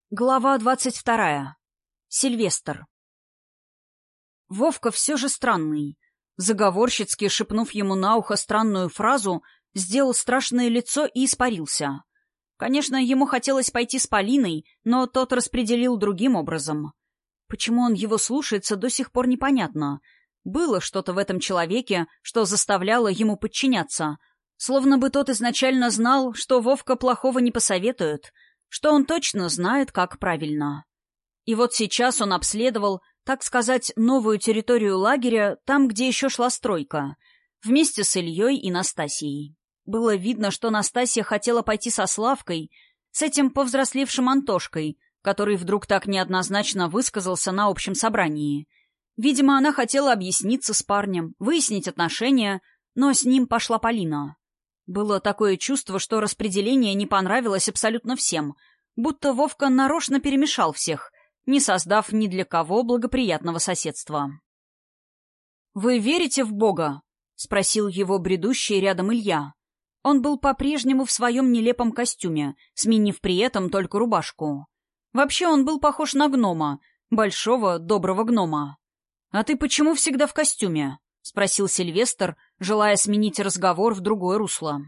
Глава 22. Сильвестр. Вовка все же странный. Заговорщицки, шепнув ему на ухо странную фразу, сделал страшное лицо и испарился. Конечно, ему хотелось пойти с Полиной, но тот распределил другим образом. Почему он его слушается, до сих пор непонятно. Было что-то в этом человеке, что заставляло ему подчиняться. Словно бы тот изначально знал, что Вовка плохого не посоветует, что он точно знает, как правильно. И вот сейчас он обследовал, так сказать, новую территорию лагеря, там, где еще шла стройка, вместе с Ильей и Настасьей. Было видно, что Настасья хотела пойти со Славкой, с этим повзрослевшим Антошкой, который вдруг так неоднозначно высказался на общем собрании. Видимо, она хотела объясниться с парнем, выяснить отношения, но с ним пошла Полина. Было такое чувство, что распределение не понравилось абсолютно всем, будто Вовка нарочно перемешал всех, не создав ни для кого благоприятного соседства. «Вы верите в Бога?» — спросил его бредущий рядом Илья. Он был по-прежнему в своем нелепом костюме, сменив при этом только рубашку. Вообще он был похож на гнома, большого доброго гнома. «А ты почему всегда в костюме?» — спросил Сильвестр, желая сменить разговор в другое русло.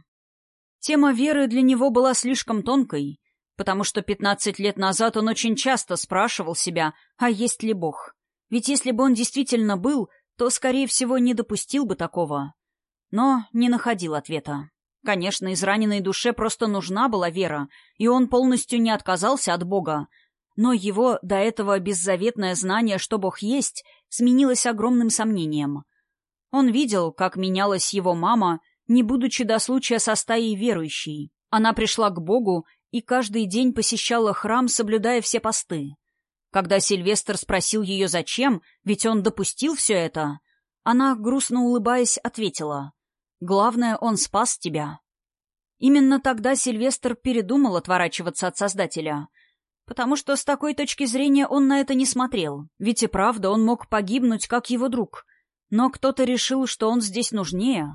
Тема веры для него была слишком тонкой, потому что 15 лет назад он очень часто спрашивал себя, а есть ли Бог. Ведь если бы он действительно был, то, скорее всего, не допустил бы такого. Но не находил ответа. Конечно, израненной душе просто нужна была вера, и он полностью не отказался от Бога. Но его до этого беззаветное знание, что Бог есть, сменилось огромным сомнением. Он видел, как менялась его мама, не будучи до случая со стаей верующей. Она пришла к Богу и каждый день посещала храм, соблюдая все посты. Когда Сильвестр спросил ее зачем, ведь он допустил все это, она, грустно улыбаясь, ответила: «Главное, он спас тебя». Именно тогда Сильвестр передумал отворачиваться от Создателя, потому что с такой точки зрения он на это не смотрел, ведь и правда он мог погибнуть, как его друг. Но кто-то решил, что он здесь нужнее.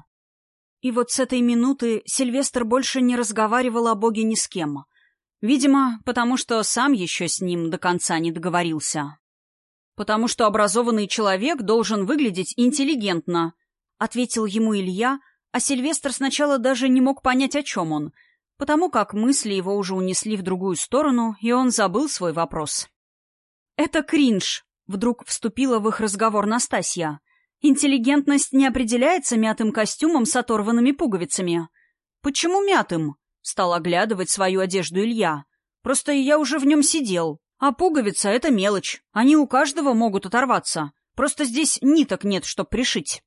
И вот с этой минуты Сильвестр больше не разговаривал о Боге ни с кем. Видимо, потому что сам еще с ним до конца не договорился. «Потому что образованный человек должен выглядеть интеллигентно», — ответил ему Илья, а Сильвестр сначала даже не мог понять, о чем он, потому как мысли его уже унесли в другую сторону, и он забыл свой вопрос. «Это кринж», — вдруг вступила в их разговор Настасья. «Интеллигентность не определяется мятым костюмом с оторванными пуговицами». «Почему мятым?» — стал оглядывать свою одежду Илья. «Просто я уже в нем сидел. А пуговица — это мелочь. Они у каждого могут оторваться. Просто здесь ниток нет, чтоб пришить».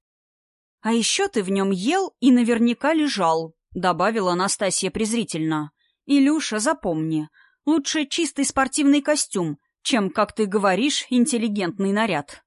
«А еще ты в нем ел и наверняка лежал», — добавила Настасья презрительно. «Илюша, запомни, лучше чистый спортивный костюм, чем, как ты говоришь, интеллигентный наряд».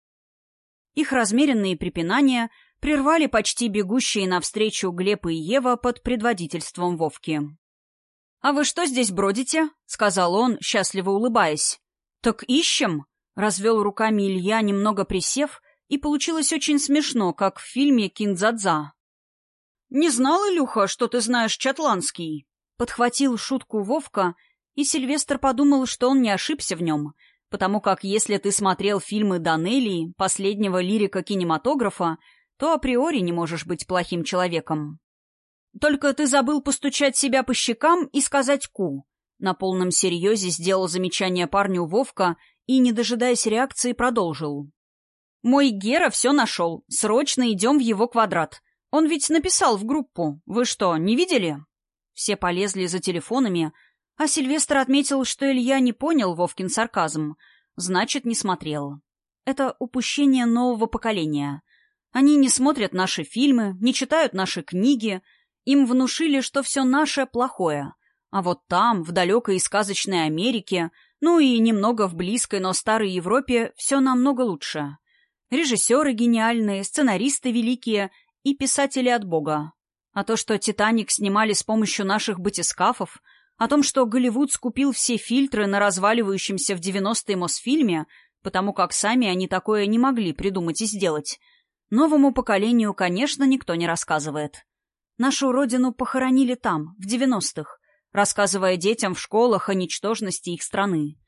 Их размеренные препинания прервали почти бегущие навстречу Глеб и Ева под предводительством Вовки. «А вы что здесь бродите?» — сказал он, счастливо улыбаясь. «Так ищем?» — развел руками Илья, немного присев, и получилось очень смешно, как в фильме «Киндзадза». «Не знал, Илюха, что ты знаешь чатланский?» — подхватил шутку Вовка, и Сильвестр подумал, что он не ошибся в нем, потому как если ты смотрел фильмы Данелии, последнего лирика кинематографа, то априори не можешь быть плохим человеком. «Только ты забыл постучать себя по щекам и сказать «ку». На полном серьезе сделал замечание парню Вовка и, не дожидаясь реакции, продолжил. «Мой Гера все нашел. Срочно идем в его квадрат. Он ведь написал в группу. Вы что, не видели?» Все полезли за телефонами, а Сильвестр отметил, что Илья не понял Вовкин сарказм, значит, не смотрел. Это упущение нового поколения. Они не смотрят наши фильмы, не читают наши книги. Им внушили, что все наше плохое. А вот там, в далекой и сказочной Америке, ну и немного в близкой, но старой Европе, все намного лучше. Режиссеры гениальные, сценаристы великие и писатели от Бога. А то, что «Титаник» снимали с помощью наших батискафов, о том, что Голливуд скупил все фильтры на разваливающемся в 90-е Мосфильме, потому как сами они такое не могли придумать и сделать, новому поколению, конечно, никто не рассказывает. Нашу родину похоронили там, в 90-х, рассказывая детям в школах о ничтожности их страны.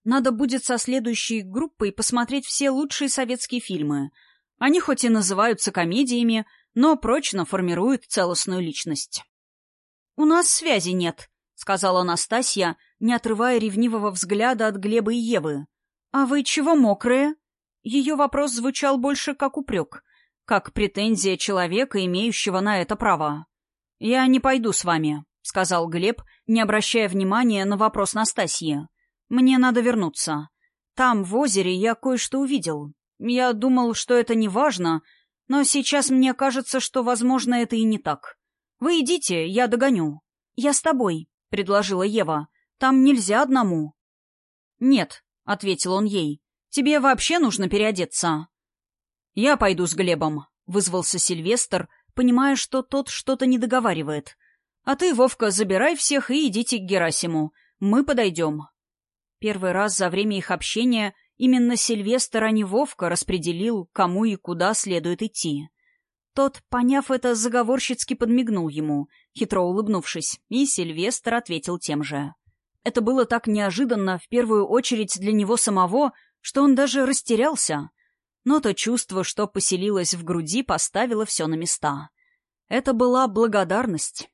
Надо будет со следующей группой посмотреть все лучшие советские фильмы. Они хоть и называются комедиями, но прочно формируют целостную личность. «У нас связи нет», — сказала Настасья, не отрывая ревнивого взгляда от Глеба и Евы. «А вы чего мокрые?» Ее вопрос звучал больше как упрек, как претензия человека, имеющего на это право. «Я не пойду с вами», — сказал Глеб, не обращая внимания на вопрос Настасьи. «Мне надо вернуться. Там, в озере, я кое-что увидел. Я думал, что это не важно, но сейчас мне кажется, что, возможно, это и не так. Вы идите, я догоню». «Я с тобой», — предложила Ева. «Там нельзя одному». «Нет», — ответил он ей. «Тебе вообще нужно переодеться». «Я пойду с Глебом», — вызвался Сильвестр, понимая, что тот что-то не договаривает. «А ты, Вовка, забирай всех и идите к Герасиму. Мы подойдем». Первый раз за время их общения именно Сильвестр, а не Вовка, распределил, кому и куда следует идти. Тот, поняв это, заговорщицки подмигнул ему, хитро улыбнувшись, и Сильвестр ответил тем же. Это было так неожиданно, в первую очередь для него самого, что он даже растерялся. Но то чувство, что поселилось в груди, поставило все на места. Это была благодарность.